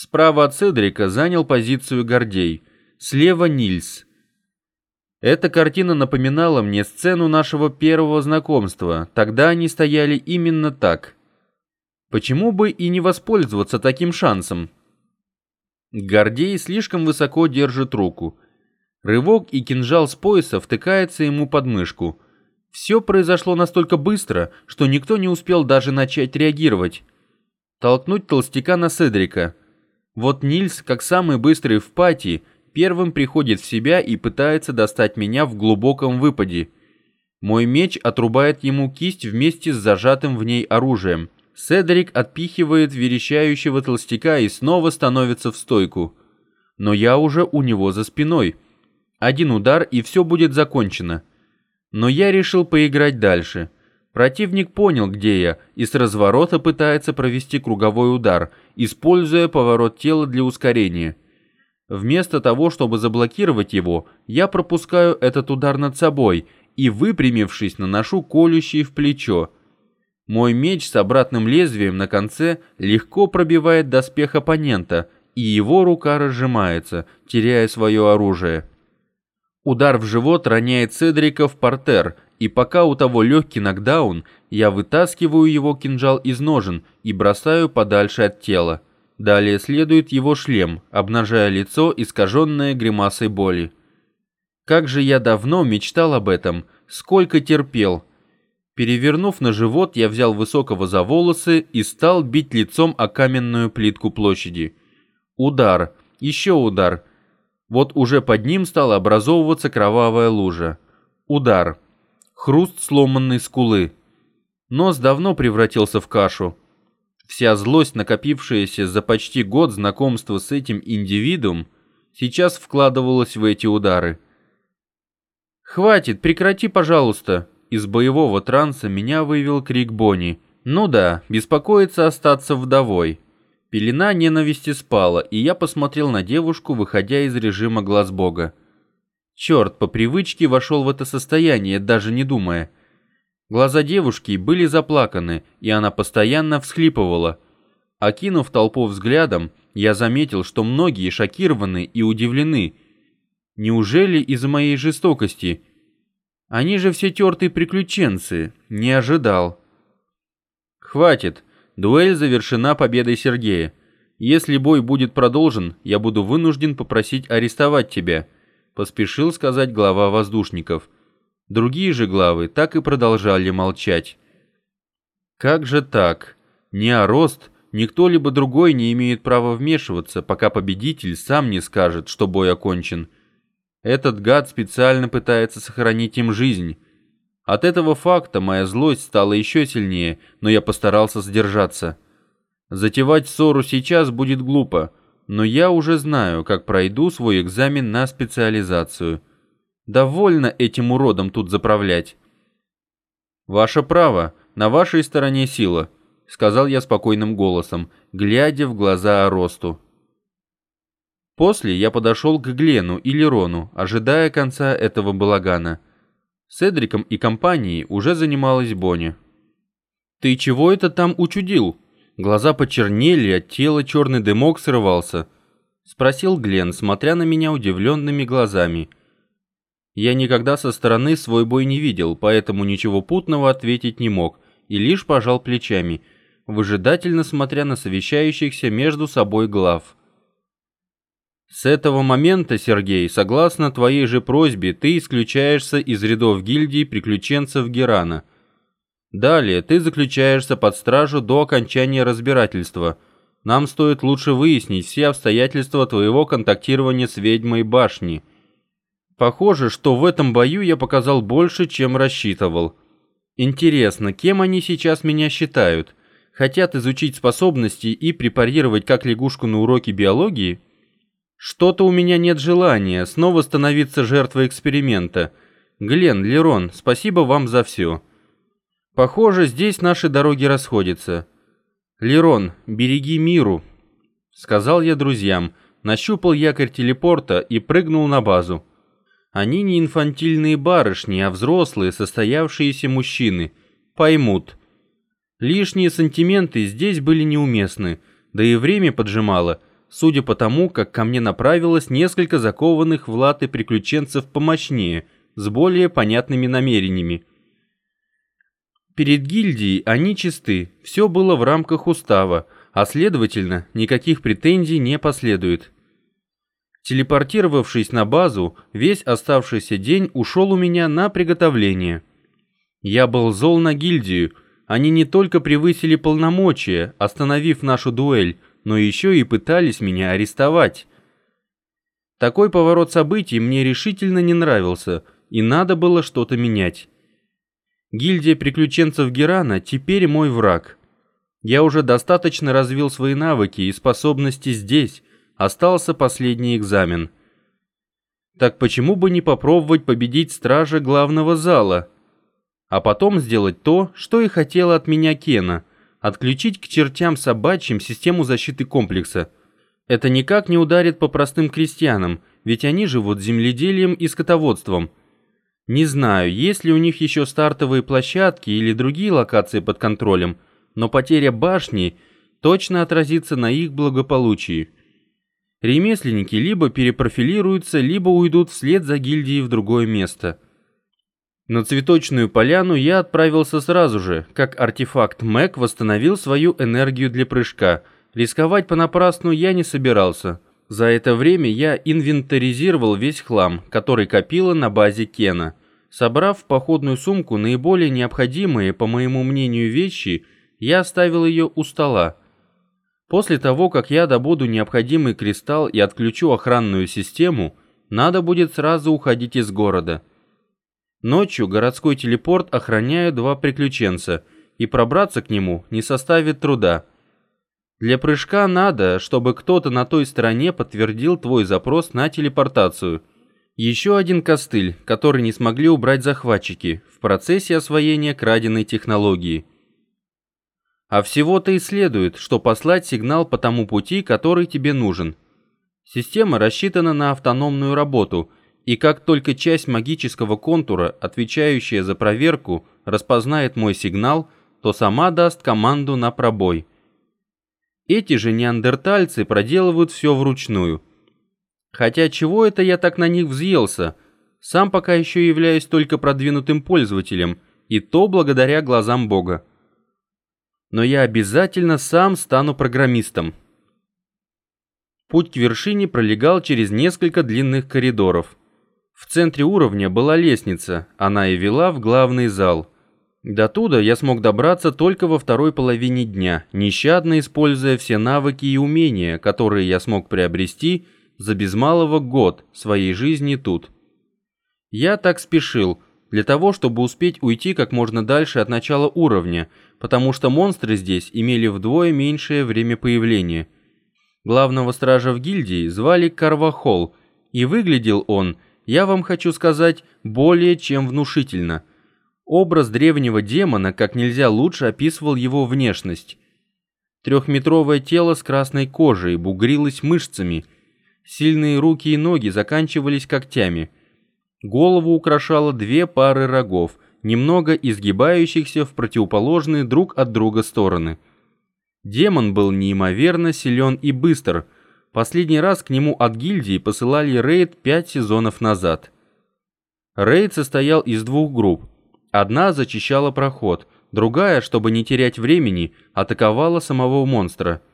Справа от Седрика занял позицию Гордей, слева Нильс. Эта картина напоминала мне сцену нашего первого знакомства, тогда они стояли именно так. Почему бы и не воспользоваться таким шансом? Гордей слишком высоко держит руку. Рывок, и кинжал с пояса втыкается ему под мышку. Все произошло настолько быстро, что никто не успел даже начать реагировать. Толкнуть толстяка на Седрика. Вот Нильс, как самый быстрый в пати, первым приходит в себя и пытается достать меня в глубоком выпаде. Мой меч отрубает ему кисть вместе с зажатым в ней оружием. Седрик отпихивает верещающего толстяка и снова становится в стойку. Но я уже у него за спиной. Один удар, и все будет закончено. Но я решил поиграть дальше. Противник понял, где я, и с разворота пытается провести круговой удар, используя поворот тела для ускорения. Вместо того, чтобы заблокировать его, я пропускаю этот удар над собой и, выпрямившись, наношу колющий в плечо. Мой меч с обратным лезвием на конце легко пробивает доспех оппонента, и его рука разжимается, теряя свое оружие. Удар в живот роняет Седрика в партер, и пока у того легкий нокдаун, я вытаскиваю его кинжал из ножен и бросаю подальше от тела. Далее следует его шлем, обнажая лицо, искаженное гримасой боли. Как же я давно мечтал об этом, сколько терпел. Перевернув на живот, я взял Высокого за волосы и стал бить лицом о каменную плитку площади. Удар, еще удар. Вот уже под ним стала образовываться кровавая лужа. Удар. Хруст сломанной скулы. Нос давно превратился в кашу. Вся злость, накопившаяся за почти год знакомства с этим индивидуумом, сейчас вкладывалась в эти удары. «Хватит, прекрати, пожалуйста!» Из боевого транса меня вывел крик Бонни. Ну да, беспокоиться остаться вдовой. Пелена ненависти спала, и я посмотрел на девушку, выходя из режима глаз Бога. Черт, по привычке вошел в это состояние, даже не думая. Глаза девушки были заплаканы, и она постоянно всхлипывала. Окинув толпу взглядом, я заметил, что многие шокированы и удивлены. Неужели из-за моей жестокости? Они же все тертые приключенцы. Не ожидал. Хватит. Дуэль завершена победой Сергея. Если бой будет продолжен, я буду вынужден попросить арестовать тебя, поспешил сказать глава воздушников. Другие же главы так и продолжали молчать. Как же так? Ни Арост, ни кто-либо другой не имеет права вмешиваться, пока победитель сам не скажет, что бой окончен. Этот гад специально пытается сохранить им жизнь. От этого факта моя злость стала еще сильнее, но я постарался сдержаться. Затевать ссору сейчас будет глупо, но я уже знаю, как пройду свой экзамен на специализацию. Довольно этим уродом тут заправлять. «Ваше право, на вашей стороне сила», — сказал я спокойным голосом, глядя в глаза Аросту. После я подошел к Глену и Лерону, ожидая конца этого балагана. С Эдриком и компанией уже занималась Бонни. «Ты чего это там учудил?» Глаза почернели, от тела черный дымок срывался. Спросил Глен, смотря на меня удивленными глазами. Я никогда со стороны свой бой не видел, поэтому ничего путного ответить не мог, и лишь пожал плечами, выжидательно смотря на совещающихся между собой глав. «С этого момента, Сергей, согласно твоей же просьбе, ты исключаешься из рядов гильдии приключенцев Герана. Далее ты заключаешься под стражу до окончания разбирательства. Нам стоит лучше выяснить все обстоятельства твоего контактирования с ведьмой башни. Похоже, что в этом бою я показал больше, чем рассчитывал. Интересно, кем они сейчас меня считают? Хотят изучить способности и препарировать как лягушку на уроке биологии? Что-то у меня нет желания снова становиться жертвой эксперимента. Глен, Лерон, спасибо вам за все. Похоже, здесь наши дороги расходятся. Лерон, береги Миру, сказал я друзьям, нащупал якорь телепорта и прыгнул на базу. Они не инфантильные барышни, а взрослые, состоявшиеся мужчины. Поймут. Лишние сантименты здесь были неуместны, да и время поджимало. судя по тому, как ко мне направилось несколько закованных в латы приключенцев помощнее, с более понятными намерениями. Перед гильдией они чисты, все было в рамках устава, а следовательно, никаких претензий не последует. Телепортировавшись на базу, весь оставшийся день ушел у меня на приготовление. Я был зол на гильдию, они не только превысили полномочия, остановив нашу дуэль, но еще и пытались меня арестовать. Такой поворот событий мне решительно не нравился, и надо было что-то менять. Гильдия приключенцев Герана теперь мой враг. Я уже достаточно развил свои навыки и способности здесь, остался последний экзамен. Так почему бы не попробовать победить стража главного зала? А потом сделать то, что и хотела от меня Кена — отключить к чертям собачьим систему защиты комплекса. Это никак не ударит по простым крестьянам, ведь они живут земледелием и скотоводством. Не знаю, есть ли у них еще стартовые площадки или другие локации под контролем, но потеря башни точно отразится на их благополучии. Ремесленники либо перепрофилируются, либо уйдут вслед за гильдией в другое место. На цветочную поляну я отправился сразу же, как артефакт Мэг восстановил свою энергию для прыжка. Рисковать понапрасну я не собирался. За это время я инвентаризировал весь хлам, который копила на базе Кена. Собрав в походную сумку наиболее необходимые, по моему мнению, вещи, я оставил ее у стола. После того, как я добуду необходимый кристалл и отключу охранную систему, надо будет сразу уходить из города. Ночью городской телепорт охраняют 2 приключенца, и пробраться к нему не составит труда. Для прыжка надо, чтобы кто-то на той стороне подтвердил твой запрос на телепортацию. Еще один костыль, который не смогли убрать захватчики в процессе освоения краденой технологии. А всего-то и следует, что послать сигнал по тому пути, который тебе нужен. Система рассчитана на автономную работу, и как только часть магического контура, отвечающая за проверку, распознает мой сигнал, то сама даст команду на пробой. Эти же неандертальцы проделывают все вручную. Хотя чего это я так на них взъелся? Сам пока еще являюсь только продвинутым пользователем, и то благодаря глазам Бога. Но я обязательно сам стану программистом. Путь к вершине пролегал через несколько длинных коридоров. В центре уровня была лестница, она и вела в главный зал. До туда я смог добраться только во второй половине дня, нещадно используя все навыки и умения, которые я смог приобрести за без малого год своей жизни тут. Я так спешил, для того, чтобы успеть уйти как можно дальше от начала уровня, потому что монстры здесь имели вдвое меньшее время появления. Главного стража в гильдии звали Карвахол, и выглядел он, я вам хочу сказать, более чем внушительно. Образ древнего демона как нельзя лучше описывал его внешность. Трехметровое тело с красной кожей бугрилось мышцами, сильные руки и ноги заканчивались когтями. Голову украшало 2 пары рогов, немного изгибающихся в противоположные друг от друга стороны. Демон был неимоверно силен и быстр. Последний раз к нему от гильдии посылали рейд 5 сезонов назад. Рейд состоял из 2 групп. Одна зачищала проход, другая, чтобы не терять времени, атаковала самого монстра.